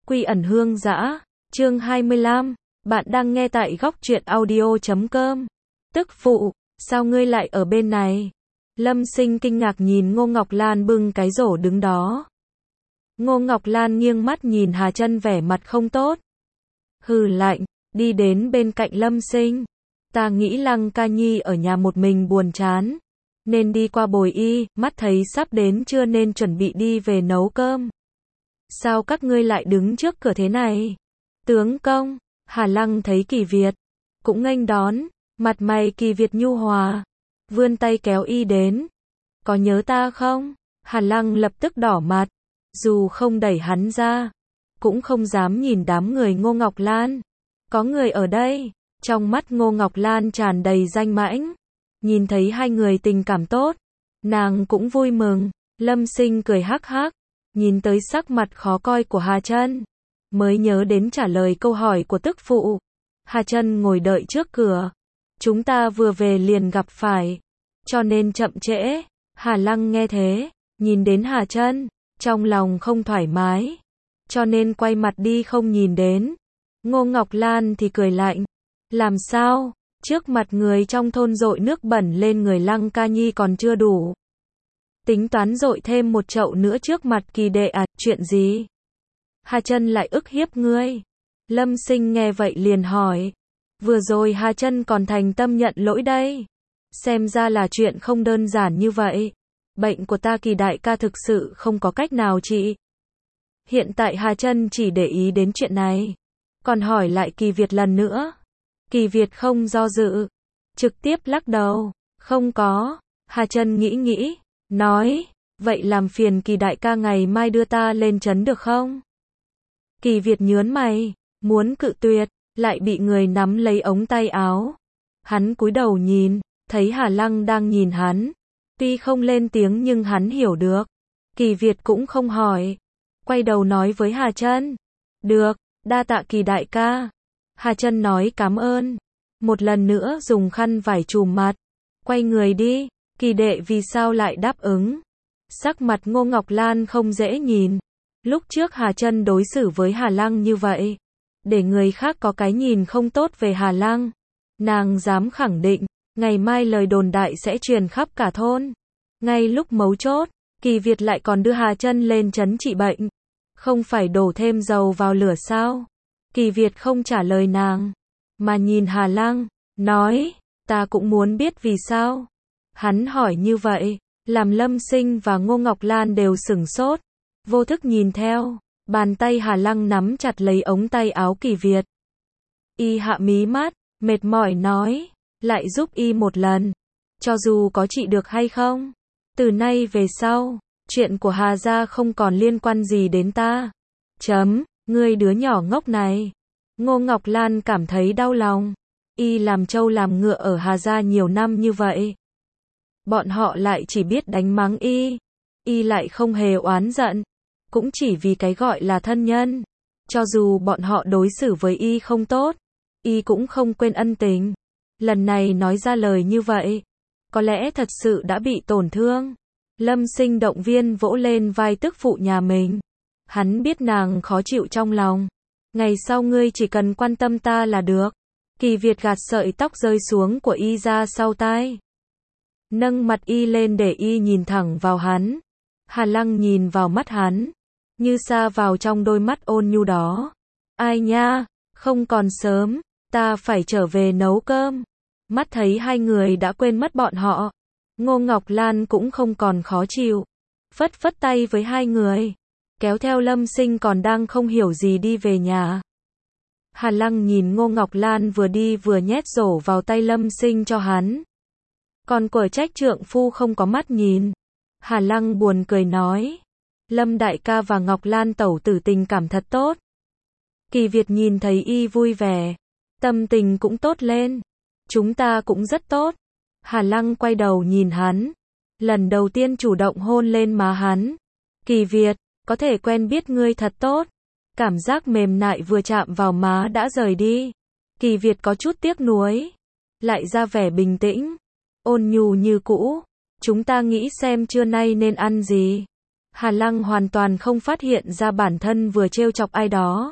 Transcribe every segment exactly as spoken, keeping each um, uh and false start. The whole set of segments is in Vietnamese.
Quy ẩn hương dã, chương hai mươi lăm, bạn đang nghe tại góc truyện audio chấm com. Tức phụ, sao ngươi lại ở bên này? Lâm Sinh kinh ngạc nhìn Ngô Ngọc Lan bưng cái rổ đứng đó. Ngô Ngọc Lan nghiêng mắt nhìn Hà Chân vẻ mặt không tốt. Hừ lạnh, đi đến bên cạnh Lâm Sinh. Ta nghĩ Lăng Ca Nhi ở nhà một mình buồn chán, nên đi qua bồi y, mắt thấy sắp đến trưa nên chuẩn bị đi về nấu cơm. Sao các ngươi lại đứng trước cửa thế này? Tướng công, Hà Lăng thấy Kỳ Việt, cũng nghênh đón, mặt mày Kỳ Việt nhu hòa, vươn tay kéo y đến. Có nhớ ta không? Hà Lăng lập tức đỏ mặt, dù không đẩy hắn ra, cũng không dám nhìn đám người Ngô Ngọc Lan. Có người ở đây, trong mắt Ngô Ngọc Lan tràn đầy danh mãnh. Nhìn thấy hai người tình cảm tốt, nàng cũng vui mừng. Lâm Sinh cười hắc hắc, nhìn tới sắc mặt khó coi của Hà Chân, mới nhớ đến trả lời câu hỏi của tức phụ. Hà Chân ngồi đợi trước cửa. Chúng ta vừa về liền gặp phải, cho nên chậm trễ. Hà Lăng nghe thế, nhìn đến Hà Chân, trong lòng không thoải mái, cho nên quay mặt đi không nhìn đến. Ngô Ngọc Lan thì cười lạnh. Làm sao? Trước mặt người trong thôn dội nước bẩn lên người Lăng Ca Nhi còn chưa đủ, tính toán dội thêm một chậu nữa trước mặt Kỳ đệ à? Chuyện gì? Hà Chân lại ức hiếp ngươi? Lâm Sinh nghe vậy liền hỏi. Vừa rồi Hà Chân còn thành tâm nhận lỗi đây. Xem ra là chuyện không đơn giản như vậy. Bệnh của ta Kỳ đại ca thực sự không có cách nào trị. Hiện tại Hà Chân chỉ để ý đến chuyện này, còn hỏi lại Kỳ Việt lần nữa. Kỳ Việt không do dự, trực tiếp lắc đầu. Không có. Hà Chân nghĩ nghĩ, nói, vậy làm phiền Kỳ đại ca ngày mai đưa ta lên trấn được không? Kỳ Việt nhớn mày, muốn cự tuyệt, lại bị người nắm lấy ống tay áo. Hắn cúi đầu nhìn, thấy Hà Lăng đang nhìn hắn. Tuy không lên tiếng nhưng hắn hiểu được. Kỳ Việt cũng không hỏi, quay đầu nói với Hà Chân. Được, đa tạ Kỳ đại ca. Hà Chân nói cảm ơn, một lần nữa dùng khăn vải trùm mặt, quay người đi. Kỳ đệ vì sao lại đáp ứng? Sắc mặt Ngô Ngọc Lan không dễ nhìn. Lúc trước Hà Chân đối xử với Hà Lăng như vậy, để người khác có cái nhìn không tốt về Hà Lăng. Nàng dám khẳng định, ngày mai lời đồn đại sẽ truyền khắp cả thôn. Ngay lúc mấu chốt, Kỳ Việt lại còn đưa Hà Chân lên trấn trị bệnh. Không phải đổ thêm dầu vào lửa sao? Kỳ Việt không trả lời nàng, mà nhìn Hà Lăng, nói, ta cũng muốn biết vì sao. Hắn hỏi như vậy, làm Lâm Sinh và Ngô Ngọc Lan đều sửng sốt, vô thức nhìn theo. Bàn tay Hà Lăng nắm chặt lấy ống tay áo Kỳ Việt. Y hạ mí mắt, mệt mỏi nói, lại giúp y một lần, cho dù có trị được hay không. Từ nay về sau, chuyện của Hà gia không còn liên quan gì đến ta. Chấm, ngươi đứa nhỏ ngốc này. Ngô Ngọc Lan cảm thấy đau lòng. Y làm trâu làm ngựa ở Hà gia nhiều năm như vậy, bọn họ lại chỉ biết đánh mắng y. Y lại không hề oán giận, cũng chỉ vì cái gọi là thân nhân. Cho dù bọn họ đối xử với y không tốt, y cũng không quên ân tình. Lần này nói ra lời như vậy, có lẽ thật sự đã bị tổn thương. Lâm Sinh động viên vỗ lên vai tức phụ nhà mình. Hắn biết nàng khó chịu trong lòng. Ngày sau ngươi chỉ cần quan tâm ta là được. Kỳ Việt gạt sợi tóc rơi xuống của y ra sau tai, nâng mặt y lên để y nhìn thẳng vào hắn. Hà Lăng nhìn vào mắt hắn, như sa vào trong đôi mắt ôn nhu đó. Ai nha, không còn sớm, ta phải trở về nấu cơm. Mắt thấy hai người đã quên mất bọn họ, Ngô Ngọc Lan cũng không còn khó chịu, phất phất tay với hai người, kéo theo Lâm Sinh còn đang không hiểu gì đi về nhà. Hà Lăng nhìn Ngô Ngọc Lan vừa đi vừa nhét rổ vào tay Lâm Sinh cho hắn, còn quở trách trượng phu không có mắt nhìn. Hà Lăng buồn cười nói, Lâm đại ca và Ngọc Lan tẩu tử tình cảm thật tốt. Kỳ Việt nhìn thấy y vui vẻ, tâm tình cũng tốt lên. Chúng ta cũng rất tốt. Hà Lăng quay đầu nhìn hắn, lần đầu tiên chủ động hôn lên má hắn. Kỳ Việt, có thể quen biết ngươi thật tốt. Cảm giác mềm nại vừa chạm vào má đã rời đi. Kỳ Việt có chút tiếc nuối, lại ra vẻ bình tĩnh, ôn nhu như cũ. Chúng ta nghĩ xem trưa nay nên ăn gì. Hà Lăng hoàn toàn không phát hiện ra bản thân vừa trêu chọc ai đó.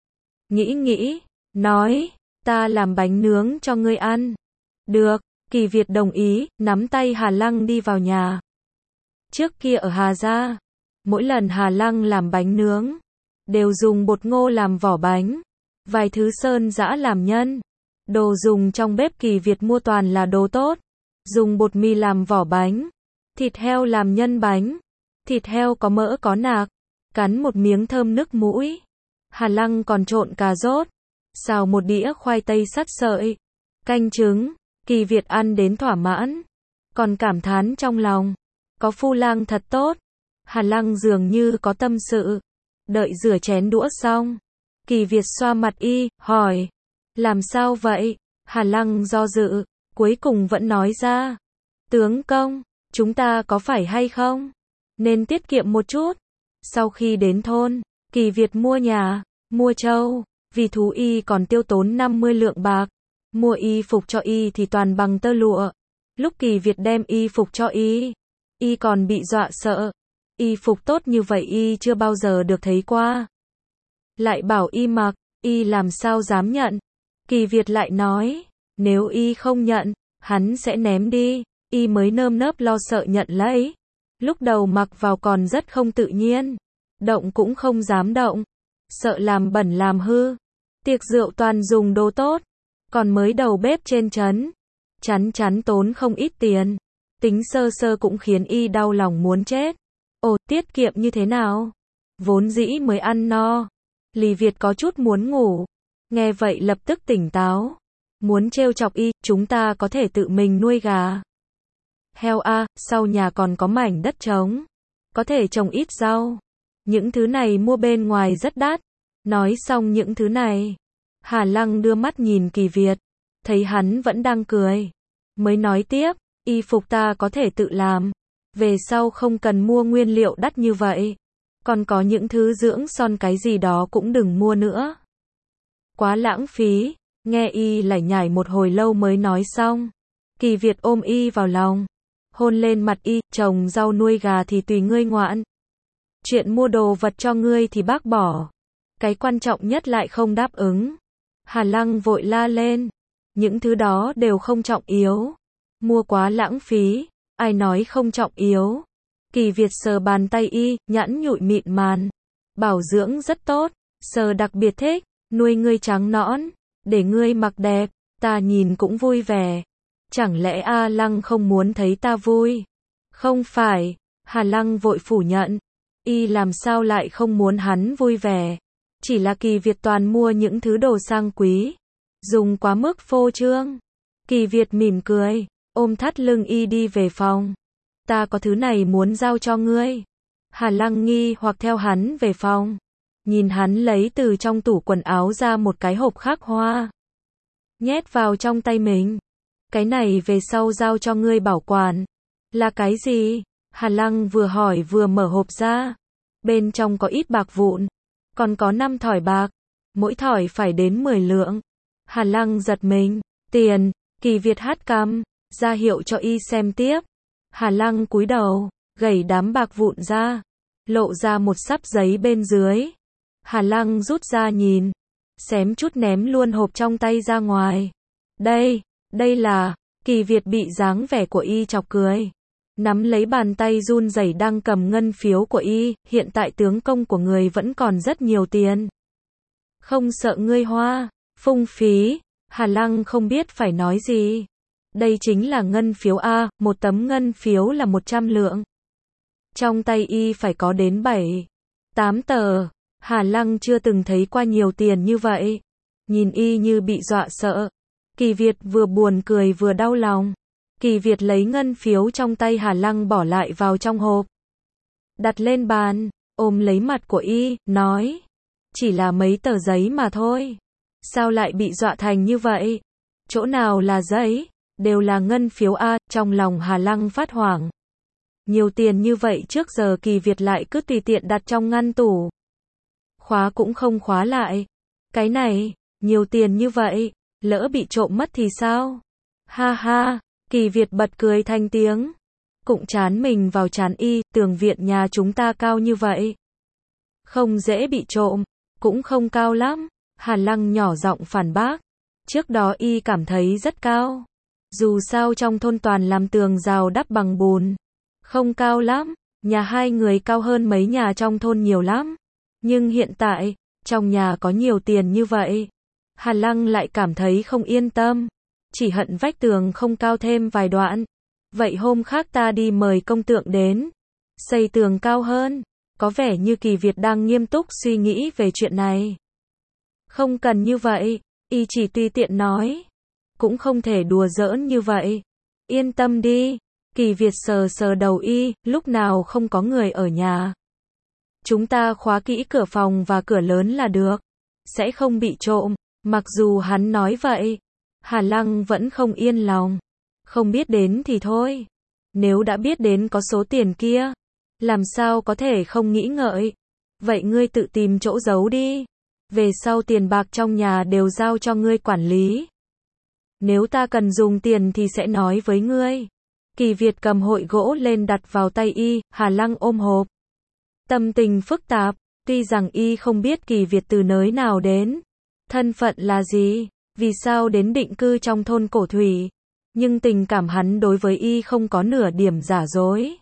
Nghĩ nghĩ, nói, ta làm bánh nướng cho ngươi ăn. Được, Kỳ Việt đồng ý, nắm tay Hà Lăng đi vào nhà. Trước kia ở Hà Gia, mỗi lần Hà Lăng làm bánh nướng, đều dùng bột ngô làm vỏ bánh, vài thứ sơn giã làm nhân. Đồ dùng trong bếp Kỳ Việt mua toàn là đồ tốt. Dùng bột mì làm vỏ bánh, thịt heo làm nhân bánh. Thịt heo có mỡ có nạc, cắn một miếng thơm nức mũi. Hà Lăng còn trộn cà rốt, xào một đĩa khoai tây sắt sợi, canh trứng. Kỳ Việt ăn đến thỏa mãn, còn cảm thán trong lòng, có phu lang thật tốt. Hà Lăng dường như có tâm sự. Đợi rửa chén đũa xong, Kỳ Việt xoa mặt y, hỏi, làm sao vậy? Hà Lăng do dự, cuối cùng vẫn nói ra, tướng công, chúng ta có phải hay không nên tiết kiệm một chút. Sau khi đến thôn, Kỳ Việt mua nhà, mua trâu, vì thú y còn tiêu tốn năm mươi lượng bạc. Mua y phục cho y thì toàn bằng tơ lụa. Lúc Kỳ Việt đem y phục cho y, y còn bị dọa sợ. Y phục tốt như vậy y chưa bao giờ được thấy qua. Lại bảo y mặc, y làm sao dám nhận. Kỳ Việt lại nói, nếu y không nhận, hắn sẽ ném đi. Y mới nơm nớp lo sợ nhận lấy. Lúc đầu mặc vào còn rất không tự nhiên, động cũng không dám động, sợ làm bẩn làm hư. Tiệc rượu toàn dùng đồ tốt, còn mới đầu bếp trên trấn, chắn chắn tốn không ít tiền. Tính sơ sơ cũng khiến y đau lòng muốn chết. Ồ, tiết kiệm như thế nào? Vốn dĩ mới ăn no. Lý Việt có chút muốn ngủ. Nghe vậy lập tức tỉnh táo. Muốn trêu chọc y, chúng ta có thể tự mình nuôi gà. Heo a, sau nhà còn có mảnh đất trống. Có thể trồng ít rau. Những thứ này mua bên ngoài rất đắt. Nói xong những thứ này, Hà Lăng đưa mắt nhìn Kỳ Việt. Thấy hắn vẫn đang cười. Mới nói tiếp, y phục ta có thể tự làm. Về sau không cần mua nguyên liệu đắt như vậy. Còn có những thứ dưỡng son cái gì đó cũng đừng mua nữa. Quá lãng phí. Nghe y lải nhải một hồi lâu mới nói xong. Kỳ Việt ôm y vào lòng, hôn lên mặt y, trồng rau nuôi gà thì tùy ngươi ngoạn. Chuyện mua đồ vật cho ngươi thì bác bỏ. Cái quan trọng nhất lại không đáp ứng. Hà Lăng vội la lên. Những thứ đó đều không trọng yếu. Mua quá lãng phí. Ai nói không trọng yếu. Kỳ Việt sờ bàn tay y, nhẵn nhụi mịn màn. Bảo dưỡng rất tốt. Sờ đặc biệt thích. Nuôi ngươi trắng nõn. Để ngươi mặc đẹp. Ta nhìn cũng vui vẻ. Chẳng lẽ A Lăng không muốn thấy ta vui? Không phải. Hà Lăng vội phủ nhận. Y làm sao lại không muốn hắn vui vẻ. Chỉ là Kỳ Việt toàn mua những thứ đồ sang quý. Dùng quá mức phô trương. Kỳ Việt mỉm cười. Ôm thắt lưng y đi về phòng. Ta có thứ này muốn giao cho ngươi. Hà Lăng nghi hoặc theo hắn về phòng. Nhìn hắn lấy từ trong tủ quần áo ra một cái hộp khắc hoa. Nhét vào trong tay mình. Cái này về sau giao cho ngươi bảo quản. Là cái gì? Hà Lăng vừa hỏi vừa mở hộp ra. Bên trong có ít bạc vụn. Còn có năm thỏi bạc. Mỗi thỏi phải đến mười lượng. Hà Lăng giật mình. Tiền. Kỳ Việt hất cằm, ra hiệu cho y xem tiếp. Hà Lăng cúi đầu, gẩy đám bạc vụn ra. Lộ ra một sắp giấy bên dưới. Hà Lăng rút ra nhìn. Xém chút ném luôn hộp trong tay ra ngoài. Đây, đây là. Kỳ Việt bị dáng vẻ của y chọc cười. Nắm lấy bàn tay run rẩy đang cầm ngân phiếu của y. Hiện tại tướng công của người vẫn còn rất nhiều tiền. Không sợ ngươi hoa, phung phí. Hà Lăng không biết phải nói gì. Đây chính là ngân phiếu A, một tấm ngân phiếu là một trăm lượng. Trong tay y phải có đến bảy, tám tờ. Hà Lăng chưa từng thấy qua nhiều tiền như vậy. Nhìn y như bị dọa sợ. Kỳ Việt vừa buồn cười vừa đau lòng. Kỳ Việt lấy ngân phiếu trong tay Hà Lăng bỏ lại vào trong hộp. Đặt lên bàn, ôm lấy mặt của y, nói. Chỉ là mấy tờ giấy mà thôi. Sao lại bị dọa thành như vậy? Chỗ nào là giấy? Đều là ngân phiếu A. Trong lòng Hà Lăng phát hoảng. Nhiều tiền như vậy trước giờ Kỳ Việt lại cứ tùy tiện đặt trong ngăn tủ. Khóa cũng không khóa lại. Cái này, nhiều tiền như vậy, lỡ bị trộm mất thì sao? Ha ha, Kỳ Việt bật cười thành tiếng. cụng chán mình vào chán y, tường viện nhà chúng ta cao như vậy. Không dễ bị trộm, cũng không cao lắm. Hàn Lăng nhỏ giọng phản bác. Trước đó y cảm thấy rất cao. Dù sao trong thôn toàn làm tường rào đắp bằng bùn. Không cao lắm, nhà hai người cao hơn mấy nhà trong thôn nhiều lắm. Nhưng hiện tại, trong nhà có nhiều tiền như vậy. Hàn Lăng lại cảm thấy không yên tâm. Chỉ hận vách tường không cao thêm vài đoạn. Vậy hôm khác ta đi mời công tượng đến. Xây tường cao hơn. Có vẻ như Kỳ Việt đang nghiêm túc suy nghĩ về chuyện này. Không cần như vậy, y chỉ tùy tiện nói. Cũng không thể đùa giỡn như vậy. Yên tâm đi. Kỳ Việt sờ sờ đầu y, lúc nào không có người ở nhà. Chúng ta khóa kỹ cửa phòng và cửa lớn là được. Sẽ không bị trộm. Mặc dù hắn nói vậy, Hàn Lăng vẫn không yên lòng. Không biết đến thì thôi. Nếu đã biết đến có số tiền kia, làm sao có thể không nghĩ ngợi. Vậy ngươi tự tìm chỗ giấu đi. Về sau tiền bạc trong nhà đều giao cho ngươi quản lý. Nếu ta cần dùng tiền thì sẽ nói với ngươi. Kỳ Việt cầm hội gỗ lên đặt vào tay y, Hàn Lăng ôm hộp. Tâm tình phức tạp, tuy rằng y không biết Kỳ Việt từ nơi nào đến. Thân phận là gì? Vì sao đến định cư trong thôn Cổ Thủy? Nhưng tình cảm hắn đối với y không có nửa điểm giả dối.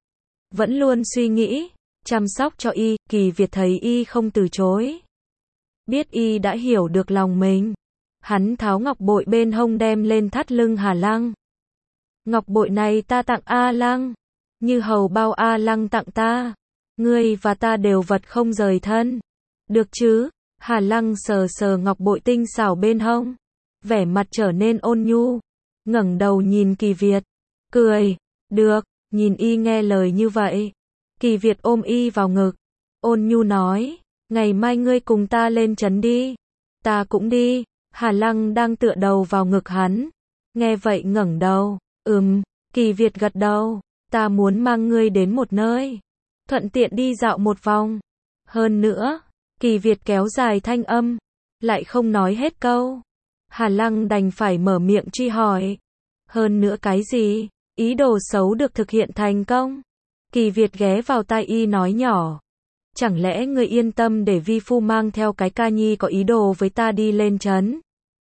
Vẫn luôn suy nghĩ, chăm sóc cho y, Kỳ Việt thấy y không từ chối. Biết y đã hiểu được lòng mình. Hắn tháo ngọc bội bên hông đem lên thắt lưng Hà Lăng. Ngọc bội này ta tặng A Lăng. Như hầu bao A Lăng tặng ta. Ngươi và ta đều vật không rời thân. Được chứ? Hà Lăng sờ sờ ngọc bội tinh xảo bên hông. Vẻ mặt trở nên ôn nhu. Ngẩng đầu nhìn Kỳ Việt. Cười. Được. Nhìn y nghe lời như vậy. Kỳ Việt ôm y vào ngực. Ôn nhu nói. Ngày mai ngươi cùng ta lên trấn đi. Ta cũng đi. Hà Lăng đang tựa đầu vào ngực hắn. Nghe vậy ngẩng đầu. Ừm. Kỳ Việt gật đầu. Ta muốn mang ngươi đến một nơi. Thuận tiện đi dạo một vòng. Hơn nữa. Kỳ Việt kéo dài thanh âm. Lại không nói hết câu. Hà Lăng đành phải mở miệng truy hỏi. Hơn nữa cái gì? Ý đồ xấu được thực hiện thành công. Kỳ Việt ghé vào tai y nói nhỏ. Chẳng lẽ ngươi yên tâm để vi phu mang theo cái ca nhi có ý đồ với ta đi lên trấn?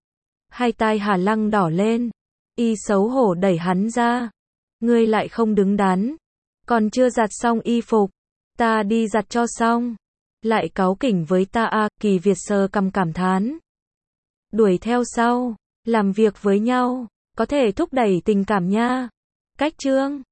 Hai tai Hà Lăng đỏ lên. Y xấu hổ đẩy hắn ra. Ngươi lại không đứng đắn. Còn chưa giặt xong y phục. Ta đi giặt cho xong. Lại cáu kỉnh với ta à, Kỳ Việt sờ cằm cảm thán. Đuổi theo sau. Làm việc với nhau. Có thể thúc đẩy tình cảm nha. Cách chương